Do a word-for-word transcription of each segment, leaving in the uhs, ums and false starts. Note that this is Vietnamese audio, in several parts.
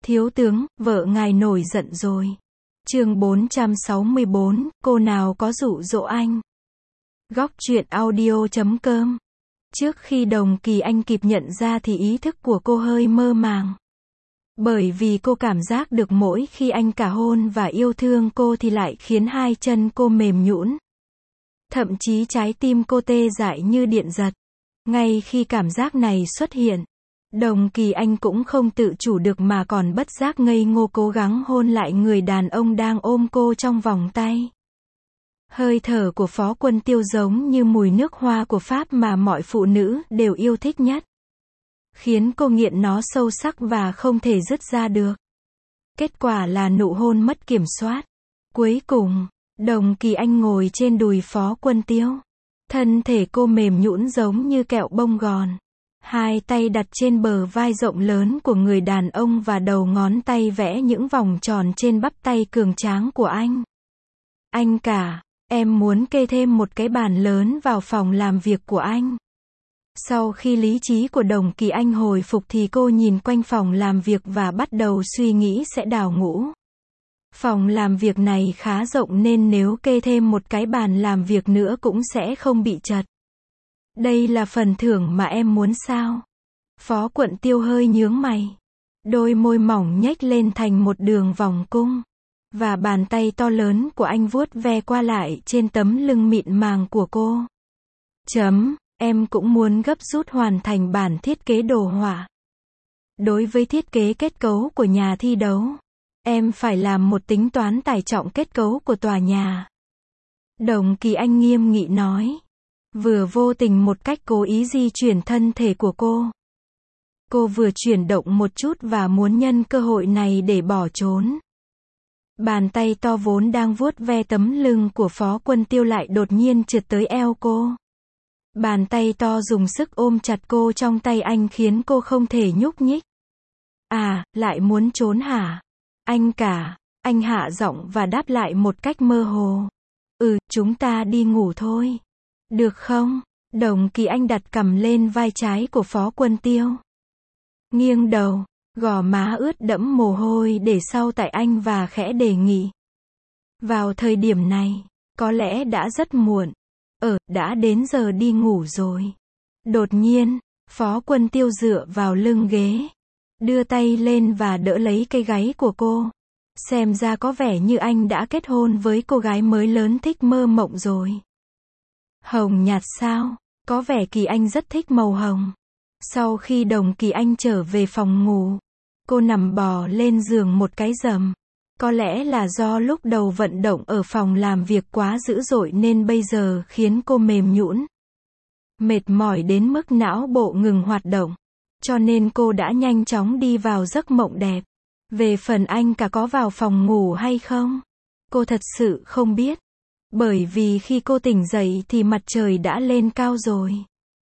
Thiếu tướng, vợ ngài nổi giận rồi. Chương bốn trăm sáu mươi bốn, cô nào có dụ dỗ anh. Góc truyện audio chấm com. Trước khi Đồng Kỳ Anh kịp nhận ra thì ý thức của cô hơi mơ màng. Bởi vì cô cảm giác được mỗi khi anh cả hôn và yêu thương cô thì lại khiến hai chân cô mềm nhũn. Thậm chí trái tim cô tê dại như điện giật. Ngay khi cảm giác này xuất hiện, Đồng Kỳ Anh cũng không tự chủ được mà còn bất giác ngây ngô cố gắng hôn lại người đàn ông đang ôm cô trong vòng tay. Hơi thở của Phó Quân Tiêu giống như mùi nước hoa của Pháp mà mọi phụ nữ đều yêu thích nhất. Khiến cô nghiện nó sâu sắc và không thể dứt ra được. Kết quả là nụ hôn mất kiểm soát. Cuối cùng, Đồng Kỳ Anh ngồi trên đùi Phó Quân Tiêu. Thân thể cô mềm nhũn giống như kẹo bông gòn. Hai tay đặt trên bờ vai rộng lớn của người đàn ông và đầu ngón tay vẽ những vòng tròn trên bắp tay cường tráng của anh. Anh cả, em muốn kê thêm một cái bàn lớn vào phòng làm việc của anh. Sau khi lý trí của Đồng Kỳ Anh hồi phục thì cô nhìn quanh phòng làm việc và bắt đầu suy nghĩ sẽ đào ngũ. Phòng làm việc này khá rộng nên nếu kê thêm một cái bàn làm việc nữa cũng sẽ không bị chật. Đây là phần thưởng mà em muốn sao? Phó Quận Tiêu hơi nhướng mày. Đôi môi mỏng nhếch lên thành một đường vòng cung. Và bàn tay to lớn của anh vuốt ve qua lại trên tấm lưng mịn màng của cô. Chấm, em cũng muốn gấp rút hoàn thành bản thiết kế đồ họa. Đối với thiết kế kết cấu của nhà thi đấu, em phải làm một tính toán tải trọng kết cấu của tòa nhà. Đồng Kỳ Anh nghiêm nghị nói. Vừa vô tình một cách cố ý di chuyển thân thể của cô. Cô vừa chuyển động một chút và muốn nhân cơ hội này để bỏ trốn. Bàn tay to vốn đang vuốt ve tấm lưng của Phó Quân Tiêu lại đột nhiên trượt tới eo cô. Bàn tay to dùng sức ôm chặt cô trong tay anh khiến cô không thể nhúc nhích. À, lại muốn trốn hả? Anh cả, anh hạ giọng và đáp lại một cách mơ hồ. Ừ, chúng ta đi ngủ thôi. Được không? Đồng Kỳ Anh đặt cằm lên vai trái của Phó Quân Tiêu. Nghiêng đầu, gò má ướt đẫm mồ hôi để sau tại anh và khẽ đề nghị. Vào thời điểm này, có lẽ đã rất muộn. Ờ, đã đến giờ đi ngủ rồi. Đột nhiên, Phó Quân Tiêu dựa vào lưng ghế. Đưa tay lên và đỡ lấy cái gáy của cô. Xem ra có vẻ như anh đã kết hôn với cô gái mới lớn thích mơ mộng rồi. Hồng nhạt sao? Có vẻ Kỳ Anh rất thích màu hồng. Sau khi Đồng Kỳ Anh trở về phòng ngủ, cô nằm bò lên giường một cái rầm. Có lẽ là do lúc đầu vận động ở phòng làm việc quá dữ dội nên bây giờ khiến cô mềm nhũn. Mệt mỏi đến mức não bộ ngừng hoạt động. Cho nên cô đã nhanh chóng đi vào giấc mộng đẹp. Về phần anh cả có vào phòng ngủ hay không? Cô thật sự không biết. Bởi vì khi cô tỉnh dậy thì mặt trời đã lên cao rồi.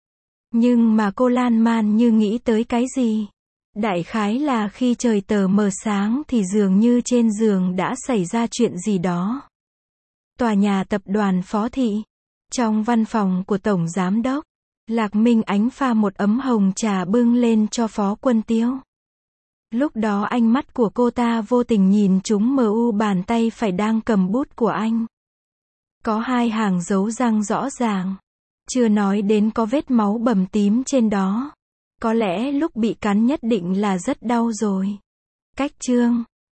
Nhưng mà cô lan man như nghĩ tới cái gì? Đại khái là khi trời tờ mờ sáng thì dường như trên giường đã xảy ra chuyện gì đó. Tòa nhà tập đoàn Phó Thị. Trong văn phòng của Tổng Giám đốc, Lạc Minh Ánh pha một ấm hồng trà bưng lên cho Phó Quân Tiêu. Lúc đó ánh mắt của cô ta vô tình nhìn trúng mờ u bàn tay phải đang cầm bút của anh. Có hai hàng dấu răng rõ ràng. Chưa nói đến có vết máu bầm tím trên đó. Có lẽ lúc bị cắn nhất định là rất đau rồi. Cách chương